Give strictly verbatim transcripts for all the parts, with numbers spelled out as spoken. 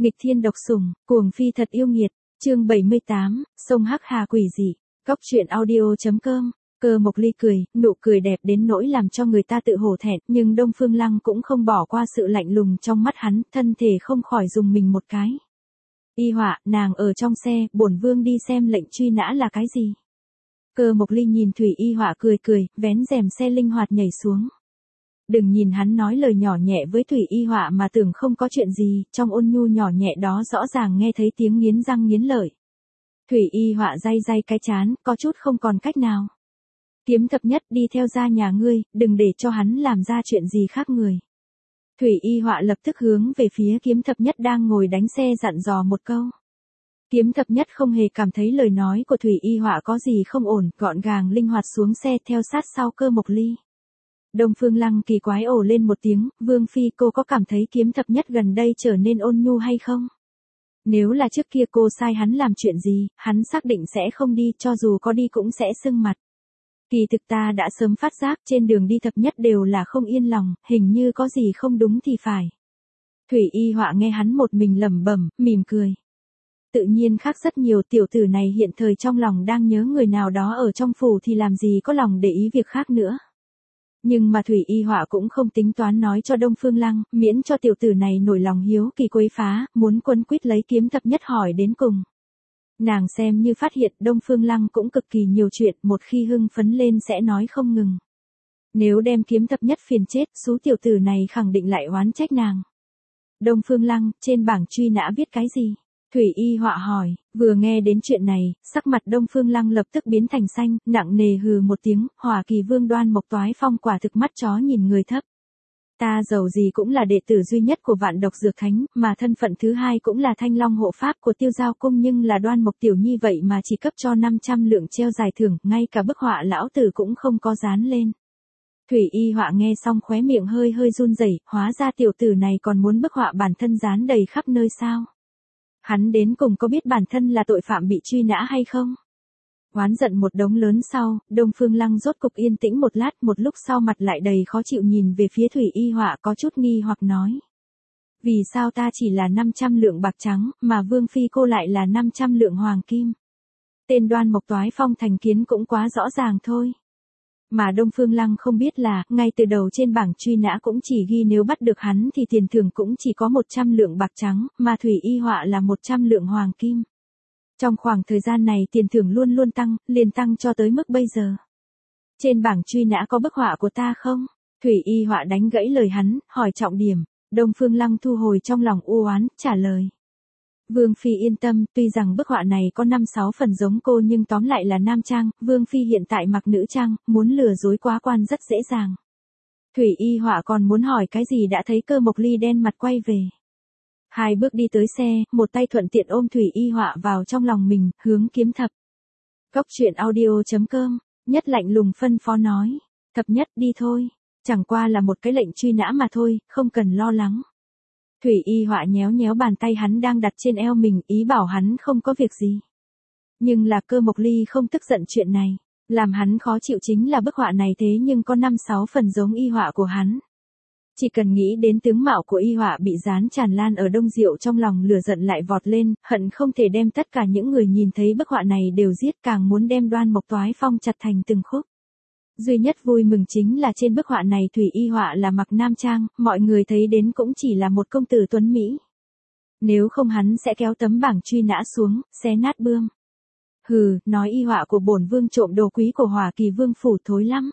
Nghịch thiên độc sủng, cuồng phi thật yêu nghiệt, chương bảy mươi tám, sông Hắc Hà quỷ dị, Cóc truyện audio chấm com. Cơ Mộc Ly cười, nụ cười đẹp đến nỗi làm cho người ta tự hổ thẹn, nhưng Đông Phương Lăng cũng không bỏ qua sự lạnh lùng trong mắt hắn, thân thể không khỏi dùng mình một cái. Y Họa, nàng ở trong xe, bổn vương đi xem lệnh truy nã là cái gì. Cơ Mộc Ly nhìn Thủy Y Họa cười cười, vén rèm xe linh hoạt nhảy xuống. Đừng nhìn hắn nói lời nhỏ nhẹ với Thủy Y Họa mà tưởng không có chuyện gì, trong ôn nhu nhỏ nhẹ đó rõ ràng nghe thấy tiếng nghiến răng nghiến lợi. Thủy Y Họa day day cái chán, có chút không còn cách nào. Kiếm Thập Nhất đi theo ra nhà ngươi, đừng để cho hắn làm ra chuyện gì khác người. Thủy Y Họa lập tức hướng về phía Kiếm Thập Nhất đang ngồi đánh xe dặn dò một câu. Kiếm Thập Nhất không hề cảm thấy lời nói của Thủy Y Họa có gì không ổn, gọn gàng linh hoạt xuống xe theo sát sau Cơ Mộc Ly. Đông Phương Lăng kỳ quái ồ lên một tiếng, Vương Phi cô có cảm thấy Kiếm Thập Nhất gần đây trở nên ôn nhu hay không? Nếu là trước kia cô sai hắn làm chuyện gì, hắn xác định sẽ không đi, cho dù có đi cũng sẽ sưng mặt. Kỳ thực ta đã sớm phát giác trên đường đi Thập Nhất đều là không yên lòng, hình như có gì không đúng thì phải. Thủy Y Họa nghe hắn một mình lẩm bẩm, mỉm cười. Tự nhiên khác rất nhiều, tiểu tử này hiện thời trong lòng đang nhớ người nào đó ở trong phủ thì làm gì có lòng để ý việc khác nữa. Nhưng mà Thủy Y Họa cũng không tính toán nói cho Đông Phương Lăng, miễn cho tiểu tử này nổi lòng hiếu kỳ quấy phá, muốn quấn quýt lấy Kiếm Thập Nhất hỏi đến cùng. Nàng xem như phát hiện Đông Phương Lăng cũng cực kỳ nhiều chuyện, một khi hưng phấn lên sẽ nói không ngừng. Nếu đem Kiếm Thập Nhất phiền chết, số tiểu tử này khẳng định lại oán trách nàng. Đông Phương Lăng, trên bảng truy nã viết cái gì? Thủy Y Họa hỏi, vừa nghe đến chuyện này, sắc mặt Đông Phương Lăng lập tức biến thành xanh, nặng nề hừ một tiếng, Hỏa Kỳ Vương Đoan Mộc Toái Phong quả thực mắt chó nhìn người thấp. Ta dầu gì cũng là đệ tử duy nhất của Vạn Độc Dược Thánh, mà thân phận thứ hai cũng là Thanh Long hộ pháp của Tiêu Giao Cung, nhưng là Đoan Mộc tiểu nhi vậy mà chỉ cấp cho năm trăm lượng treo giải thưởng, ngay cả bức họa lão tử cũng không có dán lên. Thủy Y Họa nghe xong khóe miệng hơi hơi run rẩy, hóa ra tiểu tử này còn muốn bức họa bản thân dán đầy khắp nơi sao? Hắn đến cùng có biết bản thân là tội phạm bị truy nã hay không? Oán giận một đống lớn sau, Đông Phương Lăng rốt cục yên tĩnh một lát, một lúc sau mặt lại đầy khó chịu nhìn về phía Thủy Y Họa có chút nghi hoặc nói. Vì sao ta chỉ là năm trăm lượng bạc trắng, mà Vương Phi cô lại là năm trăm lượng hoàng kim? Tên Đoan Mộc Toái Phong thành kiến cũng quá rõ ràng thôi. Mà Đông Phương Lăng không biết là, ngay từ đầu trên bảng truy nã cũng chỉ ghi nếu bắt được hắn thì tiền thưởng cũng chỉ có một trăm lượng bạc trắng, mà Thủy Y Họa là một trăm lượng hoàng kim. Trong khoảng thời gian này tiền thưởng luôn luôn tăng, liền tăng cho tới mức bây giờ. Trên bảng truy nã có bức họa của ta không? Thủy Y Họa đánh gãy lời hắn, hỏi trọng điểm. Đông Phương Lăng thu hồi trong lòng u oán, trả lời. Vương Phi yên tâm, tuy rằng bức họa này có năm sáu phần giống cô nhưng tóm lại là nam trang, Vương Phi hiện tại mặc nữ trang, muốn lừa dối quá quan rất dễ dàng. Thủy Y Họa còn muốn hỏi cái gì đã thấy Cơ Mộc Ly đen mặt quay về. Hai bước đi tới xe, một tay thuận tiện ôm Thủy Y Họa vào trong lòng mình, hướng Kiếm Thập. Cóc truyện audio chấm com, Nhất lạnh lùng phân phó nói. Thập Nhất đi thôi, chẳng qua là một cái lệnh truy nã mà thôi, không cần lo lắng. Thủy Y Họa nhéo nhéo bàn tay hắn đang đặt trên eo mình, ý bảo hắn không có việc gì. Nhưng là Cơ Mộc Ly không tức giận chuyện này, làm hắn khó chịu chính là bức họa này thế nhưng có năm sáu phần giống y họa của hắn. Chỉ cần nghĩ đến tướng mạo của y họa bị dán tràn lan ở Đông Diệu, trong lòng lửa giận lại vọt lên, hận không thể đem tất cả những người nhìn thấy bức họa này đều giết, càng muốn đem Đoan Mộc Toái Phong chặt thành từng khúc. Duy nhất vui mừng chính là trên bức họa này Thủy Y Họa là mặc nam trang, mọi người thấy đến cũng chỉ là một công tử tuấn Mỹ. Nếu không hắn sẽ kéo tấm bảng truy nã xuống, xé nát bươm. Hừ, nói y họa của bổn vương trộm đồ quý của Hỏa Kỳ Vương phủ thối lắm.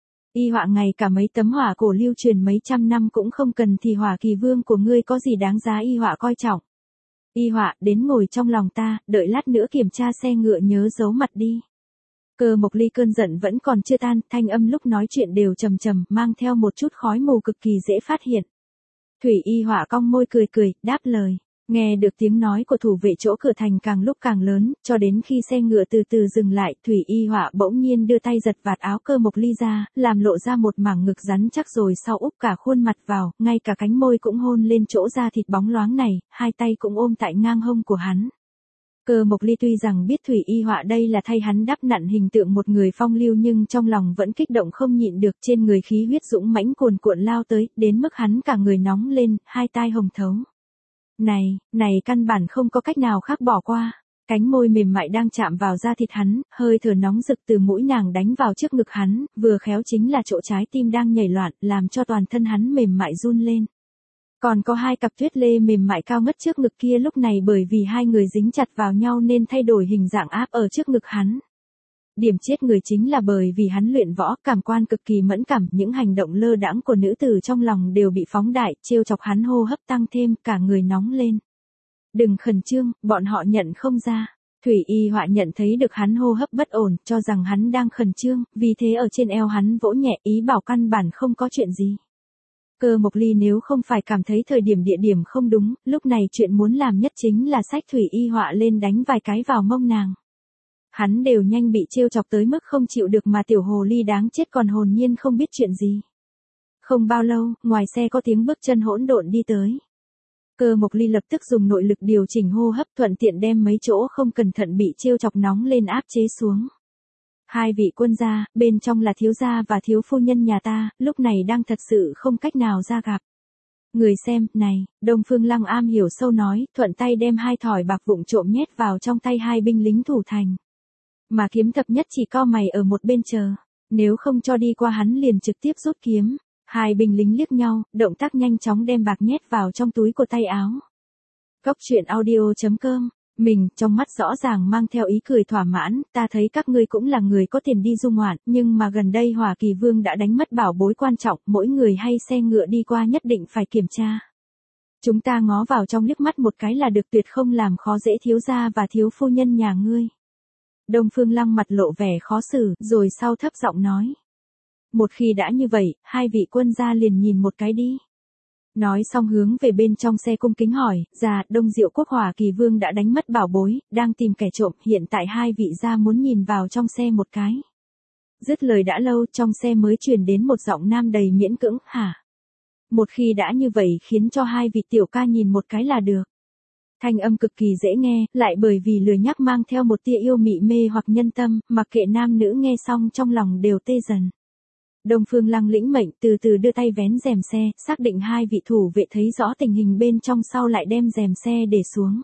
Y họa ngày cả mấy tấm hỏa cổ lưu truyền mấy trăm năm cũng không cần thì Hỏa Kỳ Vương của ngươi có gì đáng giá y họa coi trọng. Y họa, đến ngồi trong lòng ta, đợi lát nữa kiểm tra xe ngựa nhớ giấu mặt đi. Cơ Mộc Ly cơn giận vẫn còn chưa tan, thanh âm lúc nói chuyện đều trầm trầm, mang theo một chút khói mù cực kỳ dễ phát hiện. Thủy Y Họa cong môi cười cười, đáp lời. Nghe được tiếng nói của thủ vệ chỗ cửa thành càng lúc càng lớn, cho đến khi xe ngựa từ từ dừng lại, Thủy Y Họa bỗng nhiên đưa tay giật vạt áo Cơ Mộc Ly ra, làm lộ ra một mảng ngực rắn chắc rồi sau úp cả khuôn mặt vào, ngay cả cánh môi cũng hôn lên chỗ da thịt bóng loáng này, hai tay cũng ôm tại ngang hông của hắn. Cơ Mộc Ly tuy rằng biết Thủy Y Họa đây là thay hắn đắp nặn hình tượng một người phong lưu nhưng trong lòng vẫn kích động không nhịn được, trên người khí huyết dũng mãnh cuồn cuộn lao tới, đến mức hắn cả người nóng lên, hai tai hồng thấu. Này, này căn bản không có cách nào khác bỏ qua. Cánh môi mềm mại đang chạm vào da thịt hắn, hơi thở nóng rực từ mũi nàng đánh vào trước ngực hắn, vừa khéo chính là chỗ trái tim đang nhảy loạn, làm cho toàn thân hắn mềm mại run lên. Còn có hai cặp tuyết lê mềm mại cao ngất trước ngực kia lúc này bởi vì hai người dính chặt vào nhau nên thay đổi hình dạng áp ở trước ngực hắn. Điểm chết người chính là bởi vì hắn luyện võ, cảm quan cực kỳ mẫn cảm, những hành động lơ đãng của nữ tử trong lòng đều bị phóng đại, trêu chọc hắn hô hấp tăng thêm, cả người nóng lên. Đừng khẩn trương, bọn họ nhận không ra. Thủy Y Họa nhận thấy được hắn hô hấp bất ổn, cho rằng hắn đang khẩn trương, vì thế ở trên eo hắn vỗ nhẹ ý bảo căn bản không có chuyện gì. Cơ Mộc Ly nếu không phải cảm thấy thời điểm địa điểm không đúng, lúc này chuyện muốn làm nhất chính là xách Thủy Y Họa lên đánh vài cái vào mông nàng. Hắn đều nhanh bị trêu chọc tới mức không chịu được mà tiểu hồ ly đáng chết còn hồn nhiên không biết chuyện gì. Không bao lâu, ngoài xe có tiếng bước chân hỗn độn đi tới. Cơ Mộc Ly lập tức dùng nội lực điều chỉnh hô hấp thuận tiện đem mấy chỗ không cẩn thận bị trêu chọc nóng lên áp chế xuống. Hai vị quân gia, bên trong là thiếu gia và thiếu phu nhân nhà ta, lúc này đang thật sự không cách nào ra gặp. Người xem, này, Đông Phương Lăng am hiểu sâu nói, thuận tay đem hai thỏi bạc vụng trộm nhét vào trong tay hai binh lính thủ thành. Mà Kiếm Thập Nhất chỉ co mày ở một bên chờ, nếu không cho đi qua hắn liền trực tiếp rút kiếm. Hai binh lính liếc nhau, động tác nhanh chóng đem bạc nhét vào trong túi của tay áo. Cốc truyện audio chấm com, mình, trong mắt rõ ràng mang theo ý cười thỏa mãn, ta thấy các ngươi cũng là người có tiền đi du ngoạn, nhưng mà gần đây Hỏa Kỳ Vương đã đánh mất bảo bối quan trọng, mỗi người hay xe ngựa đi qua nhất định phải kiểm tra. Chúng ta ngó vào trong liếc mắt một cái là được, tuyệt không làm khó dễ thiếu gia và thiếu phu nhân nhà ngươi. Đông Phương Lăng mặt lộ vẻ khó xử, rồi sau thấp giọng nói. Một khi đã như vậy, hai vị quân gia liền nhìn một cái đi. Nói xong hướng về bên trong xe cung kính hỏi, già, Đông Diệu Quốc Hỏa Kỳ Vương đã đánh mất bảo bối, đang tìm kẻ trộm, hiện tại hai vị gia muốn nhìn vào trong xe một cái. Dứt lời đã lâu, trong xe mới truyền đến một giọng nam đầy miễn cưỡng, hả? Một khi đã như vậy khiến cho hai vị tiểu ca nhìn một cái là được. Thanh âm cực kỳ dễ nghe, lại bởi vì lười nhắc mang theo một tia yêu mị mê hoặc nhân tâm, mặc kệ nam nữ nghe xong trong lòng đều tê dần. Đông Phương Lăng lĩnh mệnh từ từ đưa tay vén rèm xe, xác định hai vị thủ vệ thấy rõ tình hình bên trong sau lại đem rèm xe để xuống.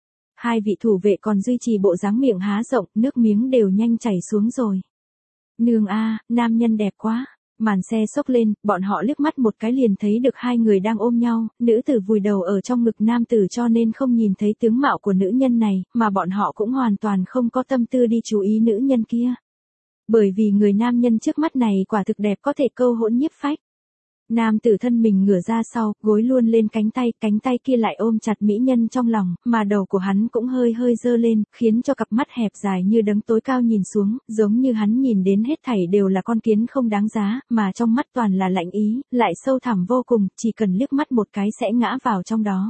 Hai vị thủ vệ còn duy trì bộ dáng miệng há rộng, nước miếng đều nhanh chảy xuống rồi. Nương a, nam nhân đẹp quá. Màn xe xốc lên, bọn họ liếc mắt một cái liền thấy được hai người đang ôm nhau, nữ tử vùi đầu ở trong ngực nam tử cho nên không nhìn thấy tướng mạo của nữ nhân này, mà bọn họ cũng hoàn toàn không có tâm tư đi chú ý nữ nhân kia. Bởi vì người nam nhân trước mắt này quả thực đẹp có thể câu hỗn nhiếp phách. Nam tử thân mình ngửa ra sau, gối luôn lên cánh tay, cánh tay kia lại ôm chặt mỹ nhân trong lòng, mà đầu của hắn cũng hơi hơi dơ lên, khiến cho cặp mắt hẹp dài như đấng tối cao nhìn xuống, giống như hắn nhìn đến hết thảy đều là con kiến không đáng giá, mà trong mắt toàn là lạnh ý, lại sâu thẳm vô cùng, chỉ cần liếc mắt một cái sẽ ngã vào trong đó.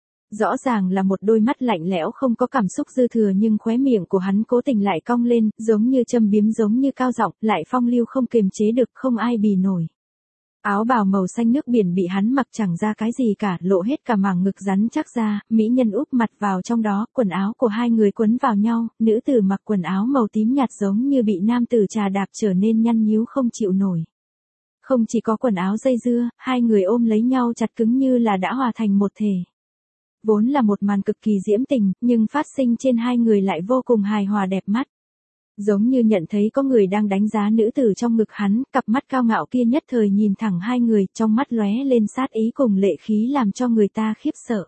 Rõ ràng là một đôi mắt lạnh lẽo không có cảm xúc dư thừa nhưng khóe miệng của hắn cố tình lại cong lên, giống như châm biếm giống như cao giọng, lại phong lưu không kiềm chế được, không ai bì nổi. Áo bào màu xanh nước biển bị hắn mặc chẳng ra cái gì cả, lộ hết cả màng ngực rắn chắc ra, mỹ nhân úp mặt vào trong đó, quần áo của hai người quấn vào nhau, nữ tử mặc quần áo màu tím nhạt giống như bị nam tử trà đạp trở nên nhăn nhíu không chịu nổi. Không chỉ có quần áo dây dưa, hai người ôm lấy nhau chặt cứng như là đã hòa thành một thể. Vốn là một màn cực kỳ diễm tình, nhưng phát sinh trên hai người lại vô cùng hài hòa đẹp mắt. Giống như nhận thấy có người đang đánh giá nữ tử trong ngực hắn, cặp mắt cao ngạo kia nhất thời nhìn thẳng hai người, trong mắt lóe lên sát ý cùng lệ khí làm cho người ta khiếp sợ.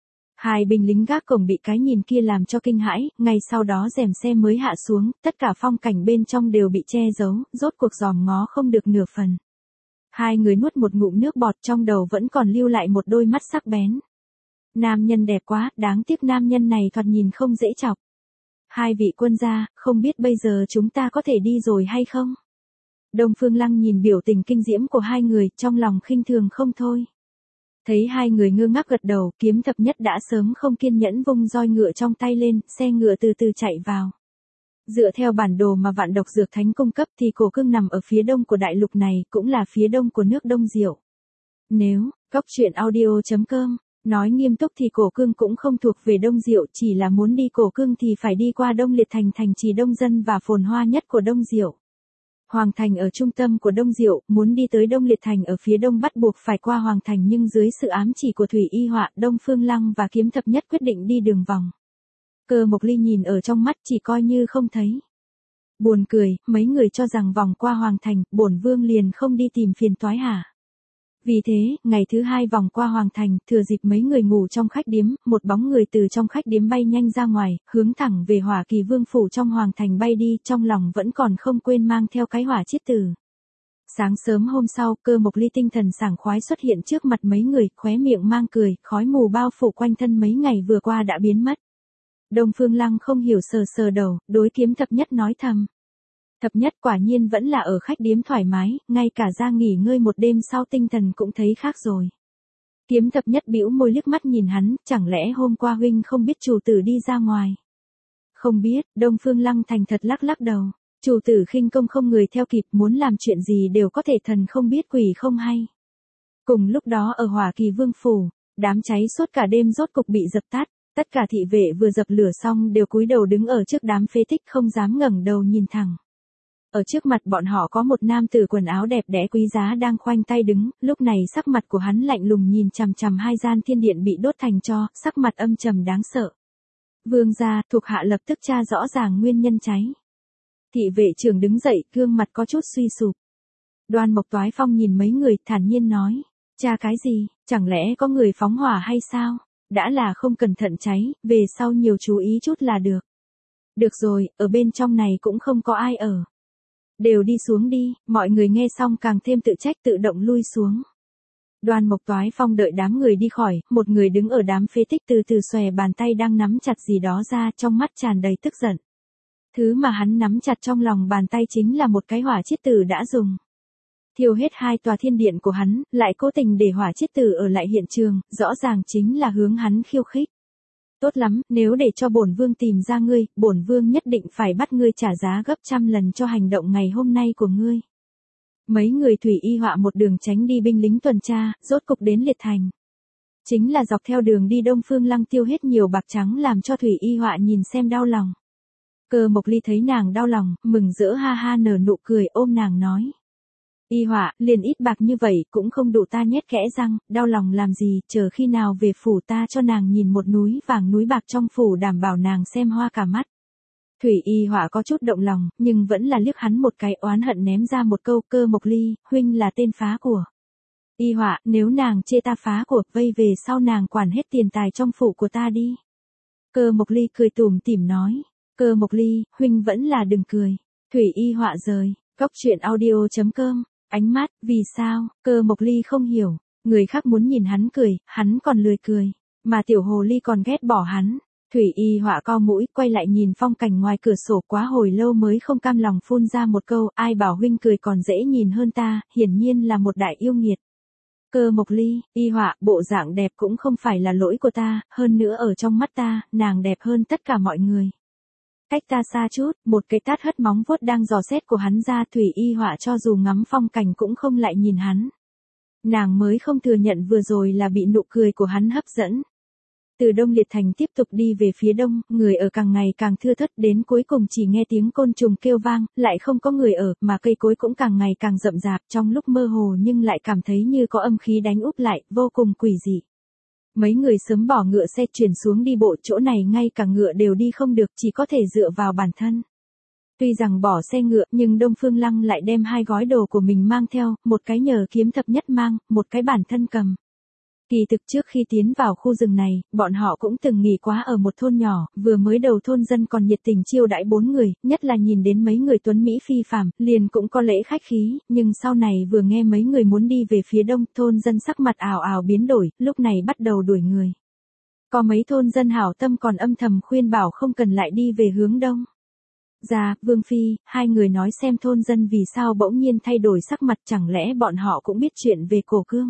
Hai binh lính gác cổng bị cái nhìn kia làm cho kinh hãi, ngay sau đó rèm xe mới hạ xuống, tất cả phong cảnh bên trong đều bị che giấu, rốt cuộc dòm ngó không được nửa phần. Hai người nuốt một ngụm nước bọt, trong đầu vẫn còn lưu lại một đôi mắt sắc bén. Nam nhân đẹp quá, đáng tiếc nam nhân này thoạt nhìn không dễ chọc. Hai vị quân gia, không biết bây giờ chúng ta có thể đi rồi hay không? Đông Phương Lăng nhìn biểu tình kinh diễm của hai người, trong lòng khinh thường không thôi. Thấy hai người ngơ ngác gật đầu, Kiếm Thập Nhất đã sớm không kiên nhẫn vung roi ngựa trong tay lên, xe ngựa từ từ chạy vào. Dựa theo bản đồ mà Vạn Độc Dược Thánh cung cấp thì Cổ Cương nằm ở phía đông của đại lục này, cũng là phía đông của nước Đông Diệu. Nếu, cốc truyện audio chấm com nói nghiêm túc thì Cổ Cương cũng không thuộc về Đông Diệu, chỉ là muốn đi Cổ Cương thì phải đi qua Đông Liệt thành thành trì đông dân và phồn hoa nhất của Đông Diệu. Hoàng thành ở trung tâm của Đông Diệu, muốn đi tới Đông Liệt thành ở phía đông bắt buộc phải qua Hoàng thành, nhưng dưới sự ám chỉ của Thủy Y Họa, Đông Phương Lăng và Kiếm Thập Nhất quyết định đi đường vòng. Cơ Mộc Ly nhìn ở trong mắt chỉ coi như không thấy. Buồn cười, mấy người cho rằng vòng qua Hoàng thành, bổn vương liền không đi tìm phiền toái hả? Vì thế, ngày thứ hai vòng qua Hoàng thành, thừa dịp mấy người ngủ trong khách điếm, một bóng người từ trong khách điếm bay nhanh ra ngoài, hướng thẳng về Hỏa Kỳ Vương phủ trong Hoàng thành bay đi, trong lòng vẫn còn không quên mang theo cái hỏa chiết tử. Sáng sớm hôm sau, Cơ Mộc Ly tinh thần sảng khoái xuất hiện trước mặt mấy người, khóe miệng mang cười, khói mù bao phủ quanh thân mấy ngày vừa qua đã biến mất. Đông Phương Lăng không hiểu sờ sờ đầu, đối Kiếm Thập Nhất nói thầm. Thập Nhất quả nhiên vẫn là ở khách điếm thoải mái, ngay cả ra nghỉ ngơi một đêm sau tinh thần cũng thấy khác rồi. Kiếm Thập Nhất bĩu môi liếc mắt nhìn hắn, chẳng lẽ hôm qua huynh không biết chủ tử đi ra ngoài? Không biết, Đông Phương Lăng thành thật lắc lắc đầu. Chủ tử khinh công không người theo kịp, muốn làm chuyện gì đều có thể thần không biết quỷ không hay. Cùng lúc đó ở Hỏa Kỳ Vương phủ, đám cháy suốt cả đêm rốt cục bị dập tắt. Tất cả thị vệ vừa dập lửa xong đều cúi đầu đứng ở trước đám phế tích không dám ngẩng đầu nhìn thẳng. Ở trước mặt bọn họ có một nam tử quần áo đẹp đẽ quý giá đang khoanh tay đứng, lúc này sắc mặt của hắn lạnh lùng nhìn chằm chằm hai gian thiên điện bị đốt thành tro, sắc mặt âm trầm đáng sợ. Vương gia, thuộc hạ lập tức tra rõ ràng nguyên nhân cháy. Thị vệ trưởng đứng dậy, gương mặt có chút suy sụp. Đoan Mộc Toái Phong nhìn mấy người, thản nhiên nói, tra cái gì, chẳng lẽ có người phóng hỏa hay sao? Đã là không cẩn thận cháy, về sau nhiều chú ý chút là được. Được rồi, ở bên trong này cũng không có ai ở. Đều đi xuống đi, mọi người nghe xong càng thêm tự trách tự động lui xuống. Đoan Mộc Toái Phong đợi đám người đi khỏi, một người đứng ở đám phế tích từ từ xòe bàn tay đang nắm chặt gì đó ra, trong mắt tràn đầy tức giận. Thứ mà hắn nắm chặt trong lòng bàn tay chính là một cái hỏa chiết tử đã dùng. Thiêu hết hai tòa thiên điện của hắn, lại cố tình để hỏa chiết tử ở lại hiện trường, rõ ràng chính là hướng hắn khiêu khích. Tốt lắm, nếu để cho bổn vương tìm ra ngươi, bổn vương nhất định phải bắt ngươi trả giá gấp trăm lần cho hành động ngày hôm nay của ngươi. Mấy người Thủy Y Họa một đường tránh đi binh lính tuần tra, rốt cục đến Liệt thành. Chính là dọc theo đường đi Đông Phương Lăng tiêu hết nhiều bạc trắng làm cho Thủy Y Họa nhìn xem đau lòng. Cơ Mộc Ly thấy nàng đau lòng, mừng rỡ ha ha nở nụ cười ôm nàng nói. Y Họa, liền ít bạc như vậy cũng không đủ ta nhét kẽ răng, đau lòng làm gì, chờ khi nào về phủ ta cho nàng nhìn một núi vàng núi bạc trong phủ đảm bảo nàng xem hoa cả mắt. Thủy Y Họa có chút động lòng, nhưng vẫn là liếc hắn một cái oán hận ném ra một câu. Cơ Mộc Ly, huynh là tên phá của. Y Họa, nếu nàng chê ta phá của, vây về sau nàng quản hết tiền tài trong phủ của ta đi. Cơ Mộc Ly cười tủm tỉm nói. Cơ Mộc Ly, huynh vẫn là đừng cười. Thủy Y Họa rời, góc truyện audio chấm com. Ánh mắt, vì sao? Cơ Mộc Ly không hiểu, người khác muốn nhìn hắn cười, hắn còn lười cười, mà tiểu hồ ly còn ghét bỏ hắn. Thủy Y Họa co mũi, quay lại nhìn phong cảnh ngoài cửa sổ quá hồi lâu mới không cam lòng phun ra một câu, ai bảo huynh cười còn dễ nhìn hơn ta, hiển nhiên là một đại yêu nghiệt. Cơ Mộc Ly, Y Họa, bộ dạng đẹp cũng không phải là lỗi của ta, hơn nữa ở trong mắt ta, nàng đẹp hơn tất cả mọi người. Cách ta xa chút, một cái tát hất móng vuốt đang dò xét của hắn ra. Thủy Y Họa cho dù ngắm phong cảnh cũng không lại nhìn hắn. Nàng mới không thừa nhận vừa rồi là bị nụ cười của hắn hấp dẫn. Từ Đông Liệt thành tiếp tục đi về phía đông, người ở càng ngày càng thưa thớt, đến cuối cùng chỉ nghe tiếng côn trùng kêu vang, lại không có người ở, mà cây cối cũng càng ngày càng rậm rạp, trong lúc mơ hồ nhưng lại cảm thấy như có âm khí đánh úp lại, vô cùng quỷ dị. Mấy người sớm bỏ ngựa xe chuyển xuống đi bộ, chỗ này ngay cả ngựa đều đi không được, chỉ có thể dựa vào bản thân. Tuy rằng bỏ xe ngựa, nhưng Đông Phương Lăng lại đem hai gói đồ của mình mang theo, một cái nhờ Kiếm Thập Nhất mang, một cái bản thân cầm. Kỳ thực trước khi tiến vào khu rừng này, bọn họ cũng từng nghỉ quá ở một thôn nhỏ, vừa mới đầu thôn dân còn nhiệt tình chiêu đãi bốn người, nhất là nhìn đến mấy người tuấn Mỹ phi phàm, liền cũng có lễ khách khí, nhưng sau này vừa nghe mấy người muốn đi về phía đông, thôn dân sắc mặt ảo ảo biến đổi, lúc này bắt đầu đuổi người. Có mấy thôn dân hảo tâm còn âm thầm khuyên bảo không cần lại đi về hướng đông. Dạ, Vương Phi, hai người nói xem thôn dân vì sao bỗng nhiên thay đổi sắc mặt, chẳng lẽ bọn họ cũng biết chuyện về Cổ Cương.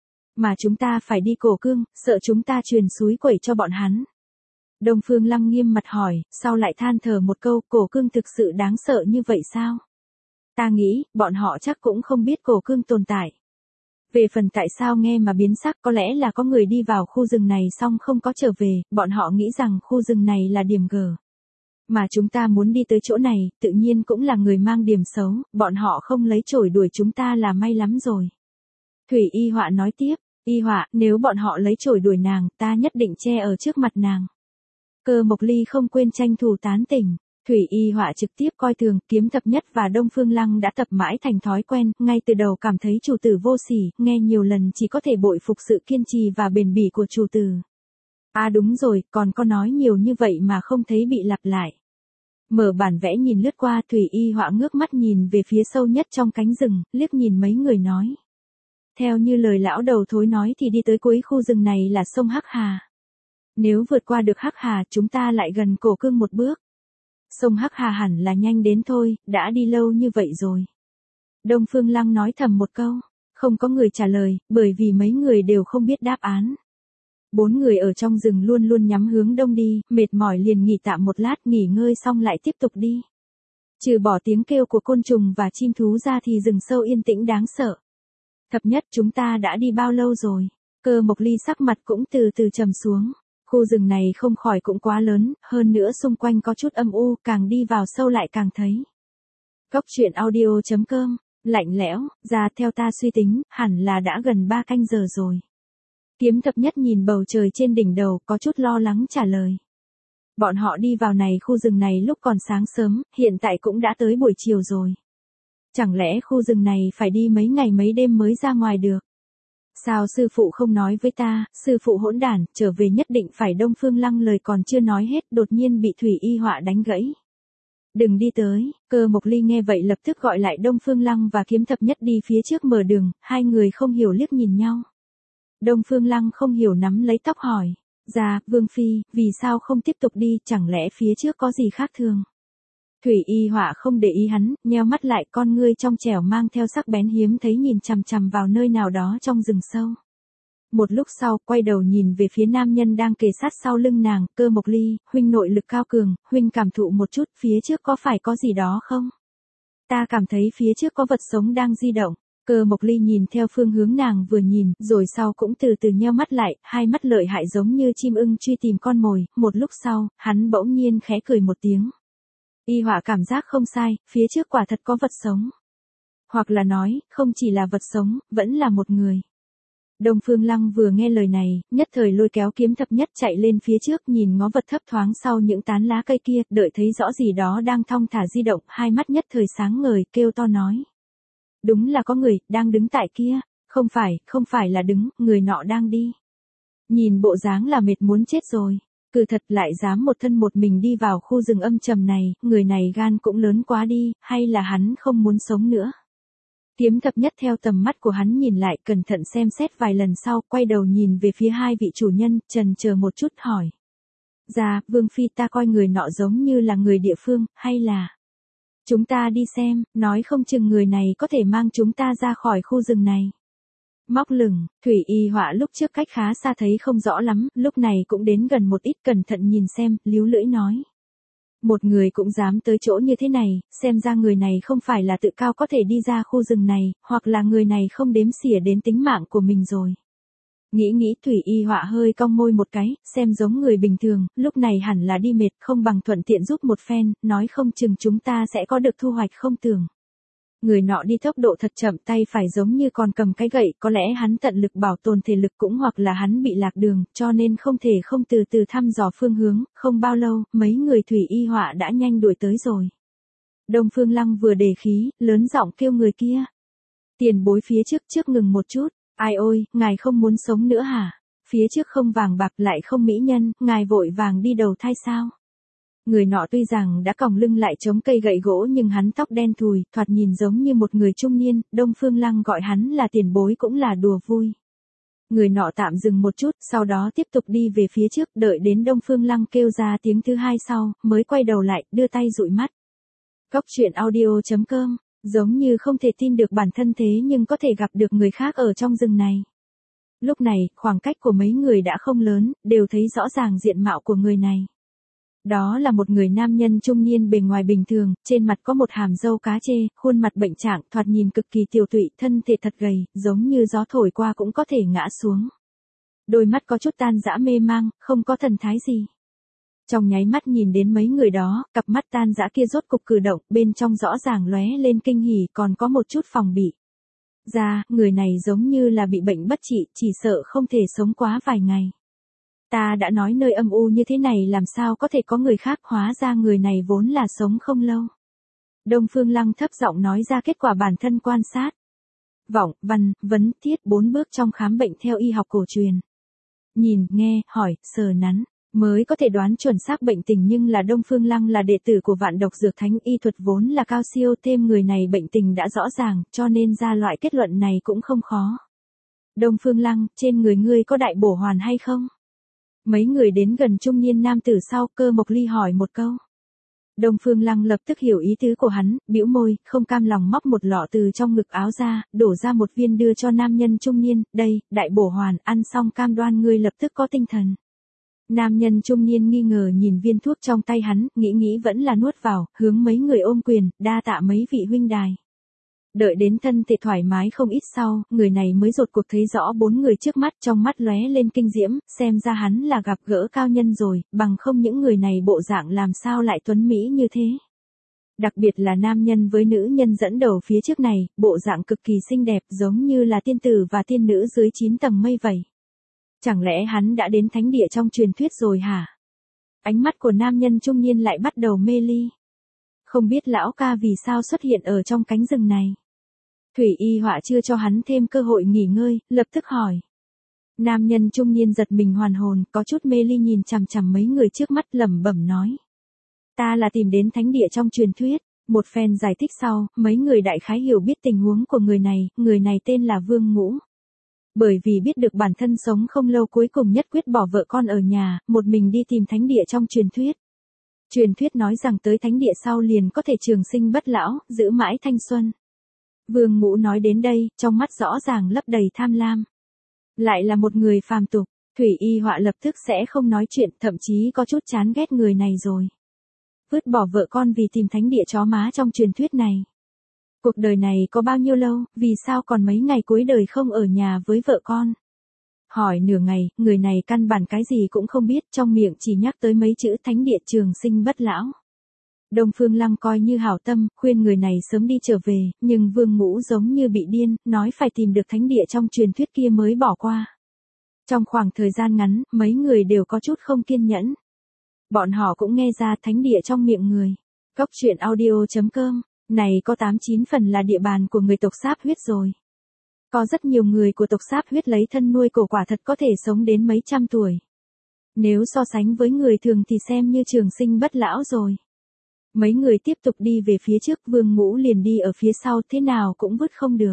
Mà chúng ta phải đi Cổ Cương, sợ chúng ta truyền xúi quẩy cho bọn hắn. Đông Phương Lăng nghiêm mặt hỏi, sau lại than thở một câu, Cổ Cương thực sự đáng sợ như vậy sao? Ta nghĩ, bọn họ chắc cũng không biết Cổ Cương tồn tại. Về phần tại sao nghe mà biến sắc, có lẽ là có người đi vào khu rừng này xong không có trở về, bọn họ nghĩ rằng khu rừng này là điểm G. Mà chúng ta muốn đi tới chỗ này, tự nhiên cũng là người mang điểm xấu, bọn họ không lấy chổi đuổi chúng ta là may lắm rồi. Thủy Y Họa nói tiếp, Y Họa, nếu bọn họ lấy chổi đuổi nàng, ta nhất định che ở trước mặt nàng. Cơ Mộc Ly không quên tranh thủ tán tỉnh. Thủy Y Họa trực tiếp coi thường, Kiếm Thập Nhất và Đông Phương Lăng đã tập mãi thành thói quen, ngay từ đầu cảm thấy chủ tử vô sỉ, nghe nhiều lần chỉ có thể bội phục sự kiên trì và bền bỉ của chủ tử. À đúng rồi, còn có nói nhiều như vậy mà không thấy bị lặp lại. Mở bản vẽ nhìn lướt qua, Thủy Y Họa ngước mắt nhìn về phía sâu nhất trong cánh rừng, liếc nhìn mấy người nói. Theo như lời lão đầu thối nói thì đi tới cuối khu rừng này là sông Hắc Hà. Nếu vượt qua được Hắc Hà chúng ta lại gần Cổ Cương một bước. Sông Hắc Hà hẳn là nhanh đến thôi, đã đi lâu như vậy rồi. Đông Phương Lăng nói thầm một câu, không có người trả lời, bởi vì mấy người đều không biết đáp án. Bốn người ở trong rừng luôn luôn nhắm hướng đông đi, mệt mỏi liền nghỉ tạm một lát, nghỉ ngơi xong lại tiếp tục đi. Trừ bỏ tiếng kêu của côn trùng và chim thú ra thì rừng sâu yên tĩnh đáng sợ. Thập Nhất, chúng ta đã đi bao lâu rồi? Cơ Mộc Ly sắc mặt cũng từ từ trầm xuống. Khu rừng này không khỏi cũng quá lớn, hơn nữa xung quanh có chút âm u, càng đi vào sâu lại càng thấy. Góc truyện audio chấm com, lạnh lẽo, ra theo ta suy tính, hẳn là đã gần ba canh giờ rồi. Kiếm Thập Nhất nhìn bầu trời trên đỉnh đầu, có chút lo lắng trả lời. Bọn họ đi vào này khu rừng này lúc còn sáng sớm, hiện tại cũng đã tới buổi chiều rồi. Chẳng lẽ khu rừng này phải đi mấy ngày mấy đêm mới ra ngoài được? Sao sư phụ không nói với ta, sư phụ hỗn đản, trở về nhất định phải. Đông Phương Lăng lời còn chưa nói hết, đột nhiên bị Thủy Y Họa đánh gãy. Đừng đi tới, Cơ Mộc Ly nghe vậy lập tức gọi lại Đông Phương Lăng và Kiếm Thập Nhất đi phía trước mở đường, hai người không hiểu liếc nhìn nhau. Đông Phương Lăng không hiểu nắm lấy tóc hỏi, dạ, Vương Phi, vì sao không tiếp tục đi, chẳng lẽ phía trước có gì khác thường? Thủy Y Họa không để ý hắn, nheo mắt lại, con ngươi trong trẻo mang theo sắc bén hiếm thấy nhìn chằm chằm vào nơi nào đó trong rừng sâu. Một lúc sau, quay đầu nhìn về phía nam nhân đang kề sát sau lưng nàng, Cơ Mộc Ly, huynh nội lực cao cường, huynh cảm thụ một chút, phía trước có phải có gì đó không? Ta cảm thấy phía trước có vật sống đang di động. Cơ Mộc Ly nhìn theo phương hướng nàng vừa nhìn, rồi sau cũng từ từ nheo mắt lại, hai mắt lợi hại giống như chim ưng truy tìm con mồi, một lúc sau, hắn bỗng nhiên khẽ cười một tiếng. Y Họa cảm giác không sai, phía trước quả thật có vật sống. Hoặc là nói, không chỉ là vật sống, vẫn là một người. Đông Phương Lăng vừa nghe lời này, nhất thời lôi kéo Kiếm Thập Nhất chạy lên phía trước, nhìn ngó vật thấp thoáng sau những tán lá cây kia, đợi thấy rõ gì đó đang thong thả di động, hai mắt nhất thời sáng ngời, kêu to nói. Đúng là có người, đang đứng tại kia. Không phải, không phải là đứng, người nọ đang đi. Nhìn bộ dáng là mệt muốn chết rồi. Cự thật lại dám một thân một mình đi vào khu rừng âm trầm này, người này gan cũng lớn quá đi, hay là hắn không muốn sống nữa. Kiếm Thập Nhất theo tầm mắt của hắn nhìn lại, cẩn thận xem xét vài lần sau, quay đầu nhìn về phía hai vị chủ nhân, chần chờ một chút hỏi. Dạ, Vương Phi, ta coi người nọ giống như là người địa phương, hay là... Chúng ta đi xem, nói không chừng người này có thể mang chúng ta ra khỏi khu rừng này. Móc lửng, Thủy Y Họa lúc trước cách khá xa thấy không rõ lắm, lúc này cũng đến gần một ít, cẩn thận nhìn xem, líu lưỡi nói. Một người cũng dám tới chỗ như thế này, xem ra người này không phải là tự cao có thể đi ra khu rừng này, hoặc là người này không đếm xỉa đến tính mạng của mình rồi. Nghĩ nghĩ Thủy Y Họa hơi cong môi một cái, xem giống người bình thường, lúc này hẳn là đi mệt, không bằng thuận tiện giúp một phen, nói không chừng chúng ta sẽ có được thu hoạch không tưởng. Người nọ đi tốc độ thật chậm, tay phải giống như còn cầm cái gậy, có lẽ hắn tận lực bảo tồn thể lực cũng hoặc là hắn bị lạc đường, cho nên không thể không từ từ thăm dò phương hướng, không bao lâu, mấy người Thủy Y Họa đã nhanh đuổi tới rồi. Đông Phương Lăng vừa đề khí, lớn giọng kêu người kia. Tiền bối phía trước trước ngừng một chút. Ai ôi, ngài không muốn sống nữa hả? Phía trước không vàng bạc lại không mỹ nhân, ngài vội vàng đi đầu thai sao? Người nọ tuy rằng đã còng lưng lại chống cây gậy gỗ nhưng hắn tóc đen thùi, thoạt nhìn giống như một người trung niên, Đông Phương Lăng gọi hắn là tiền bối cũng là đùa vui. Người nọ tạm dừng một chút, sau đó tiếp tục đi về phía trước, đợi đến Đông Phương Lăng kêu ra tiếng thứ hai sau, mới quay đầu lại, đưa tay dụi mắt. Góc truyện audio chấm com, giống như không thể tin được bản thân thế nhưng có thể gặp được người khác ở trong rừng này. Lúc này, khoảng cách của mấy người đã không lớn, đều thấy rõ ràng diện mạo của người này. Đó là một người nam nhân trung niên bề ngoài bình thường, trên mặt có một hàm râu cá chê, khuôn mặt bệnh trạng, thoạt nhìn cực kỳ tiều tụy, thân thể thật gầy, giống như gió thổi qua cũng có thể ngã xuống. Đôi mắt có chút tan rã mê mang, không có thần thái gì. Trong nháy mắt nhìn đến mấy người đó, cặp mắt tan dã kia rốt cục cử động, bên trong rõ ràng lóe lên kinh hỉ còn có một chút phòng bị. Ra, người này giống như là bị bệnh bất trị, chỉ sợ không thể sống quá vài ngày. Ta đã nói nơi âm u như thế này làm sao có thể có người khác, hóa ra người này vốn là sống không lâu. Đông Phương Lăng thấp giọng nói ra kết quả bản thân quan sát. Vọng, văn, vấn, tiết bốn bước trong khám bệnh theo y học cổ truyền. Nhìn, nghe, hỏi, sờ nắn, mới có thể đoán chuẩn xác bệnh tình, nhưng là Đông Phương Lăng là đệ tử của Vạn Độc Dược Thánh, y thuật vốn là cao siêu, thêm người này bệnh tình đã rõ ràng, cho nên ra loại kết luận này cũng không khó. Đông Phương Lăng, trên người ngươi có đại bổ hoàn hay không? Mấy người đến gần trung niên nam tử sau, Cơ Mộc Ly hỏi một câu. Đông Phương Lăng lập tức hiểu ý tứ của hắn, bĩu môi, không cam lòng móc một lọ từ trong ngực áo ra, đổ ra một viên đưa cho nam nhân trung niên, đây, đại bổ hoàn, ăn xong cam đoan ngươi lập tức có tinh thần. Nam nhân trung niên nghi ngờ nhìn viên thuốc trong tay hắn, nghĩ nghĩ vẫn là nuốt vào, hướng mấy người ôm quyền, đa tạ mấy vị huynh đài. Đợi đến thân thể thoải mái không ít sau, người này mới rột cuộc thấy rõ bốn người trước mắt, trong mắt lóe lên kinh diễm, xem ra hắn là gặp gỡ cao nhân rồi, bằng không những người này bộ dạng làm sao lại tuấn mỹ như thế. Đặc biệt là nam nhân với nữ nhân dẫn đầu phía trước này, bộ dạng cực kỳ xinh đẹp, giống như là tiên tử và tiên nữ dưới chín tầng mây vậy. Chẳng lẽ hắn đã đến thánh địa trong truyền thuyết rồi hả? Ánh mắt của nam nhân trung niên lại bắt đầu mê ly. Không biết lão ca vì sao xuất hiện ở trong cánh rừng này. Thủy Y Họa chưa cho hắn thêm cơ hội nghỉ ngơi, lập tức hỏi. Nam nhân trung niên giật mình hoàn hồn, có chút mê ly nhìn chằm chằm mấy người trước mắt, lẩm bẩm nói. Ta là tìm đến thánh địa trong truyền thuyết. Một phen giải thích sau, mấy người đại khái hiểu biết tình huống của người này, người này tên là Vương Ngũ. Bởi vì biết được bản thân sống không lâu cuối cùng nhất quyết bỏ vợ con ở nhà, một mình đi tìm thánh địa trong truyền thuyết. Truyền thuyết nói rằng tới thánh địa sau liền có thể trường sinh bất lão, giữ mãi thanh xuân. Vương Ngũ nói đến đây, trong mắt rõ ràng lấp đầy tham lam. Lại là một người phàm tục, Thủy Y Họa lập tức sẽ không nói chuyện, thậm chí có chút chán ghét người này rồi. Vứt bỏ vợ con vì tìm thánh địa chó má trong truyền thuyết này. Cuộc đời này có bao nhiêu lâu, vì sao còn mấy ngày cuối đời không ở nhà với vợ con? Hỏi nửa ngày, người này căn bản cái gì cũng không biết, trong miệng chỉ nhắc tới mấy chữ thánh địa trường sinh bất lão. Đông Phương Lăng coi như hảo tâm, khuyên người này sớm đi trở về, nhưng Vương Ngũ giống như bị điên, nói phải tìm được thánh địa trong truyền thuyết kia mới bỏ qua. Trong khoảng thời gian ngắn, mấy người đều có chút không kiên nhẫn. Bọn họ cũng nghe ra thánh địa trong miệng người. Cốc truyện audio chấm com, này có tám chín phần là địa bàn của người tộc Sáp Huyết rồi. Có rất nhiều người của tộc Sáp Huyết lấy thân nuôi cổ quả thật có thể sống đến mấy trăm tuổi. Nếu so sánh với người thường thì xem như trường sinh bất lão rồi. Mấy người tiếp tục đi về phía trước, Vương Ngũ liền đi ở phía sau, thế nào cũng vứt không được.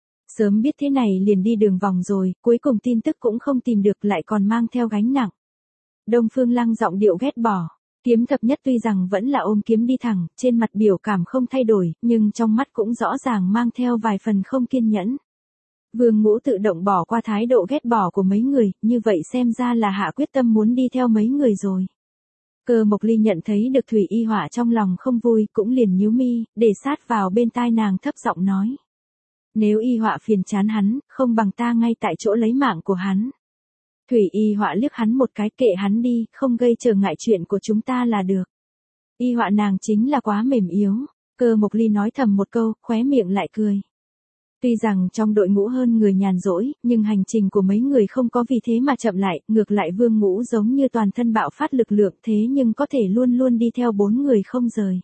Sớm biết thế này liền đi đường vòng rồi, cuối cùng tin tức cũng không tìm được, lại còn mang theo gánh nặng. Đông Phương Lăng giọng điệu ghét bỏ. Kiếm thập nhất tuy rằng vẫn là ôm kiếm đi thẳng, trên mặt biểu cảm không thay đổi, nhưng trong mắt cũng rõ ràng mang theo vài phần không kiên nhẫn. Vương Ngũ tự động bỏ qua thái độ ghét bỏ của mấy người, như vậy xem ra là hạ quyết tâm muốn đi theo mấy người rồi. Cơ Mộc Ly nhận thấy được Thủy Y Họa trong lòng không vui, cũng liền nhíu mi, để sát vào bên tai nàng thấp giọng nói. Nếu Y Họa phiền chán hắn, không bằng ta ngay tại chỗ lấy mạng của hắn. Thủy Y Họa liếc hắn một cái, kệ hắn đi, không gây trở ngại chuyện của chúng ta là được. Y Họa nàng chính là quá mềm yếu. Cơ Mộc Ly nói thầm một câu, khóe miệng lại cười. Tuy rằng trong đội ngũ hơn người nhàn rỗi, nhưng hành trình của mấy người không có vì thế mà chậm lại, ngược lại Vương Ngũ giống như toàn thân bạo phát lực lượng, thế nhưng có thể luôn luôn đi theo bốn người không rời.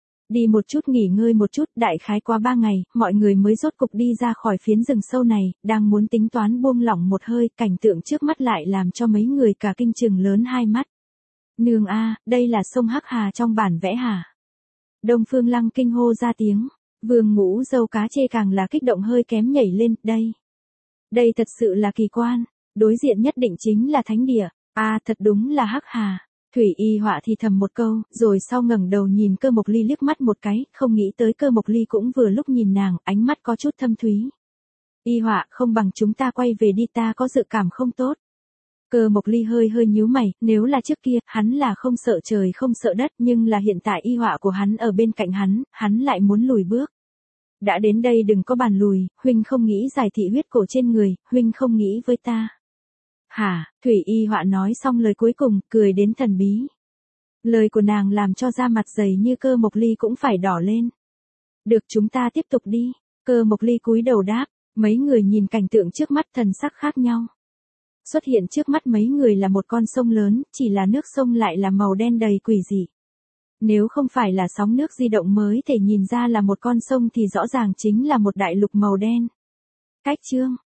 Đi một chút nghỉ ngơi một chút, đại khái qua ba ngày, mọi người mới rốt cục đi ra khỏi phiến rừng sâu này, đang muốn tính toán buông lỏng một hơi, cảnh tượng trước mắt lại làm cho mấy người cả kinh chừng lớn hai mắt. Nương a, đây là sông Hắc Hà trong bản vẽ hả? Đông Phương Lăng kinh hô ra tiếng. Vương Ngũ dâu cá chê càng là kích động hơi kém nhảy lên, đây. Đây thật sự là kỳ quan, đối diện nhất định chính là thánh địa, à thật đúng là Hắc Hà. Thủy Y Họa thì thầm một câu, rồi sau ngẩng đầu nhìn Cơ Mộc Ly liếc mắt một cái, không nghĩ tới Cơ Mộc Ly cũng vừa lúc nhìn nàng, ánh mắt có chút thâm thúy. Y Họa, không bằng chúng ta quay về đi, ta có dự cảm không tốt. Cơ Mộc Ly hơi hơi nhíu mày, nếu là trước kia, hắn là không sợ trời không sợ đất, nhưng là hiện tại Y Họa của hắn ở bên cạnh hắn, hắn lại muốn lùi bước. Đã đến đây đừng có bàn lùi, huynh không nghĩ giải thị huyết cổ trên người, huynh không nghĩ với ta. Hả, Thủy Y Họa nói xong lời cuối cùng, cười đến thần bí. Lời của nàng làm cho da mặt dày như Cơ Mộc Ly cũng phải đỏ lên. Được, chúng ta tiếp tục đi. Cơ Mộc Ly cúi đầu đáp. Mấy người nhìn cảnh tượng trước mắt thần sắc khác nhau. Xuất hiện trước mắt mấy người là một con sông lớn, chỉ là nước sông lại là màu đen đầy quỷ dị. Nếu không phải là sóng nước di động mới thể nhìn ra là một con sông thì rõ ràng chính là một đại lục màu đen. Cách chương